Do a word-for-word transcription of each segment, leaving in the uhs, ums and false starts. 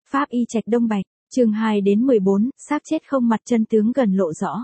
Pháp y Trạch Đông Bạch, chương hai đến mười bốn, xác chết không mặt chân tướng gần lộ rõ.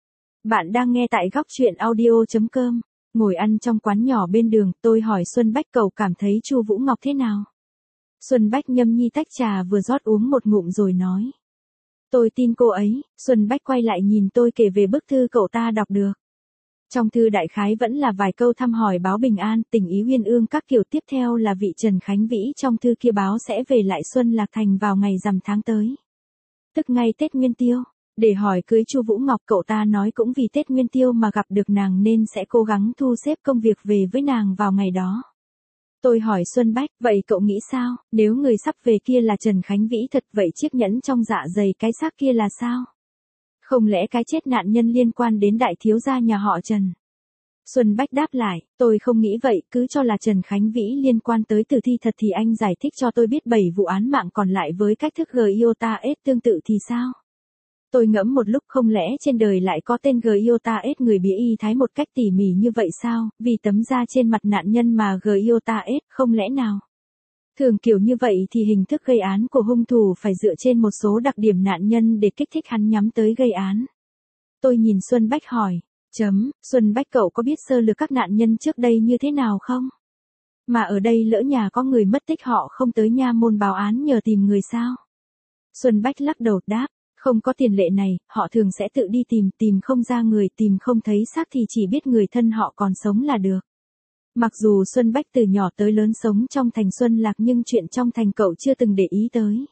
Bạn đang nghe tại góc truyện audio chấm com. Ngồi ăn trong quán nhỏ bên đường, tôi hỏi Xuân Bách cậu cảm thấy Chu Vũ Ngọc thế nào? Xuân Bách nhâm nhi tách trà vừa rót uống một ngụm rồi nói. Tôi tin cô ấy. Xuân Bách quay lại nhìn tôi kể về bức thư cậu ta đọc được. Trong thư đại khái vẫn là vài câu thăm hỏi báo bình an, tình ý uyên ương các kiểu, tiếp theo là vị Trần Khánh Vĩ trong thư kia báo sẽ về lại Xuân Lạc Thành vào ngày rằm tháng tới. Tức ngay Tết Nguyên Tiêu, để hỏi cưới Chu Vũ Ngọc, cậu ta nói cũng vì Tết Nguyên Tiêu mà gặp được nàng nên sẽ cố gắng thu xếp công việc về với nàng vào ngày đó. Tôi hỏi Xuân Bách, vậy cậu nghĩ sao, nếu người sắp về kia là Trần Khánh Vĩ thật, vậy chiếc nhẫn trong dạ dày cái xác kia là sao? Không lẽ cái chết nạn nhân liên quan đến đại thiếu gia nhà họ Trần? Xuân Bách đáp lại, tôi không nghĩ vậy, cứ cho là Trần Khánh Vĩ liên quan tới tử thi thật thì anh giải thích cho tôi biết bảy vụ án mạng còn lại với cách thức giota ét tương tự thì sao? Tôi ngẫm một lúc, không lẽ trên đời lại có tên giota ét người bị y thái một cách tỉ mỉ như vậy sao, vì tấm da trên mặt nạn nhân mà giota ét, không lẽ nào? Thường kiểu như vậy thì hình thức gây án của hung thủ phải dựa trên một số đặc điểm nạn nhân để kích thích hắn nhắm tới gây án. Tôi nhìn Xuân Bách hỏi, chấm, Xuân Bách cậu có biết sơ lược các nạn nhân trước đây như thế nào không? Mà ở đây lỡ nhà có người mất tích họ không tới nha môn báo án nhờ tìm người sao? Xuân Bách lắc đầu đáp, không có tiền lệ này, họ thường sẽ tự đi tìm, tìm không ra người, tìm không thấy xác thì chỉ biết người thân họ còn sống là được. Mặc dù Xuân Bách từ nhỏ tới lớn sống trong thành Xuân Lạc nhưng chuyện trong thành cậu chưa từng để ý tới.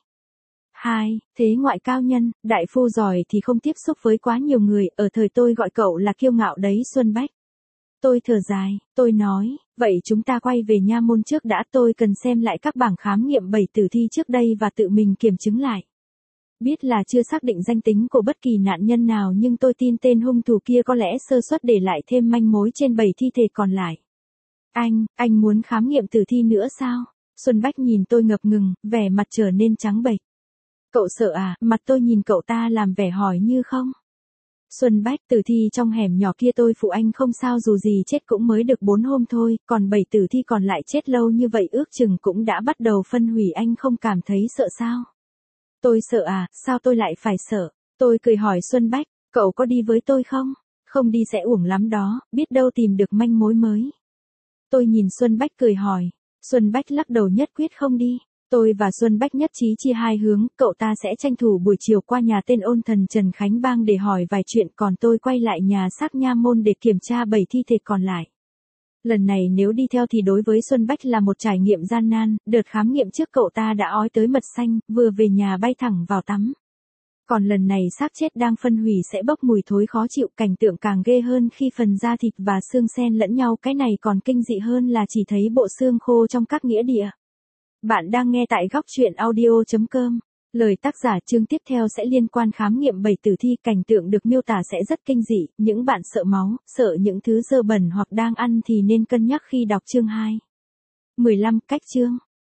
Hai, thế ngoại cao nhân, đại phu giỏi thì không tiếp xúc với quá nhiều người, ở thời tôi gọi cậu là kiêu ngạo đấy Xuân Bách. Tôi thở dài, tôi nói, vậy chúng ta quay về nha môn trước đã, tôi cần xem lại các bảng khám nghiệm bảy tử thi trước đây và tự mình kiểm chứng lại. Biết là chưa xác định danh tính của bất kỳ nạn nhân nào nhưng tôi tin tên hung thủ kia có lẽ sơ suất để lại thêm manh mối trên bảy thi thể còn lại. Anh, anh muốn khám nghiệm tử thi nữa sao? Xuân Bách nhìn tôi ngập ngừng, vẻ mặt trở nên trắng bệch. Cậu sợ à? Mặt tôi nhìn cậu ta làm vẻ hỏi như không. Xuân Bách, tử thi trong hẻm nhỏ kia tôi phụ anh không sao, dù gì chết cũng mới được bốn hôm thôi, còn bảy tử thi còn lại chết lâu như vậy ước chừng cũng đã bắt đầu phân hủy, anh không cảm thấy sợ sao? Tôi sợ à? Sao tôi lại phải sợ? Tôi cười hỏi Xuân Bách, cậu có đi với tôi không? Không đi sẽ uổng lắm đó, biết đâu tìm được manh mối mới. Tôi nhìn Xuân Bách cười hỏi. Xuân Bách lắc đầu nhất quyết không đi. Tôi và Xuân Bách nhất trí chia hai hướng, cậu ta sẽ tranh thủ buổi chiều qua nhà tên ôn thần Trần Khánh Bang để hỏi vài chuyện, còn tôi quay lại nhà xác nha môn để kiểm tra bảy thi thể còn lại. Lần này nếu đi theo thì đối với Xuân Bách là một trải nghiệm gian nan, đợt khám nghiệm trước cậu ta đã ói tới mật xanh, vừa về nhà bay thẳng vào tắm. Còn lần này xác chết đang phân hủy sẽ bốc mùi thối khó chịu, cảnh tượng càng ghê hơn khi phần da thịt và xương xen lẫn nhau, cái này còn kinh dị hơn là chỉ thấy bộ xương khô trong các nghĩa địa. Bạn đang nghe tại góc truyện audio chấm com. Lời tác giả, chương tiếp theo sẽ liên quan khám nghiệm bảy tử thi, cảnh tượng được miêu tả sẽ rất kinh dị, những bạn sợ máu, sợ những thứ dơ bẩn hoặc đang ăn thì nên cân nhắc khi đọc chương hai. mười lăm, cách chương.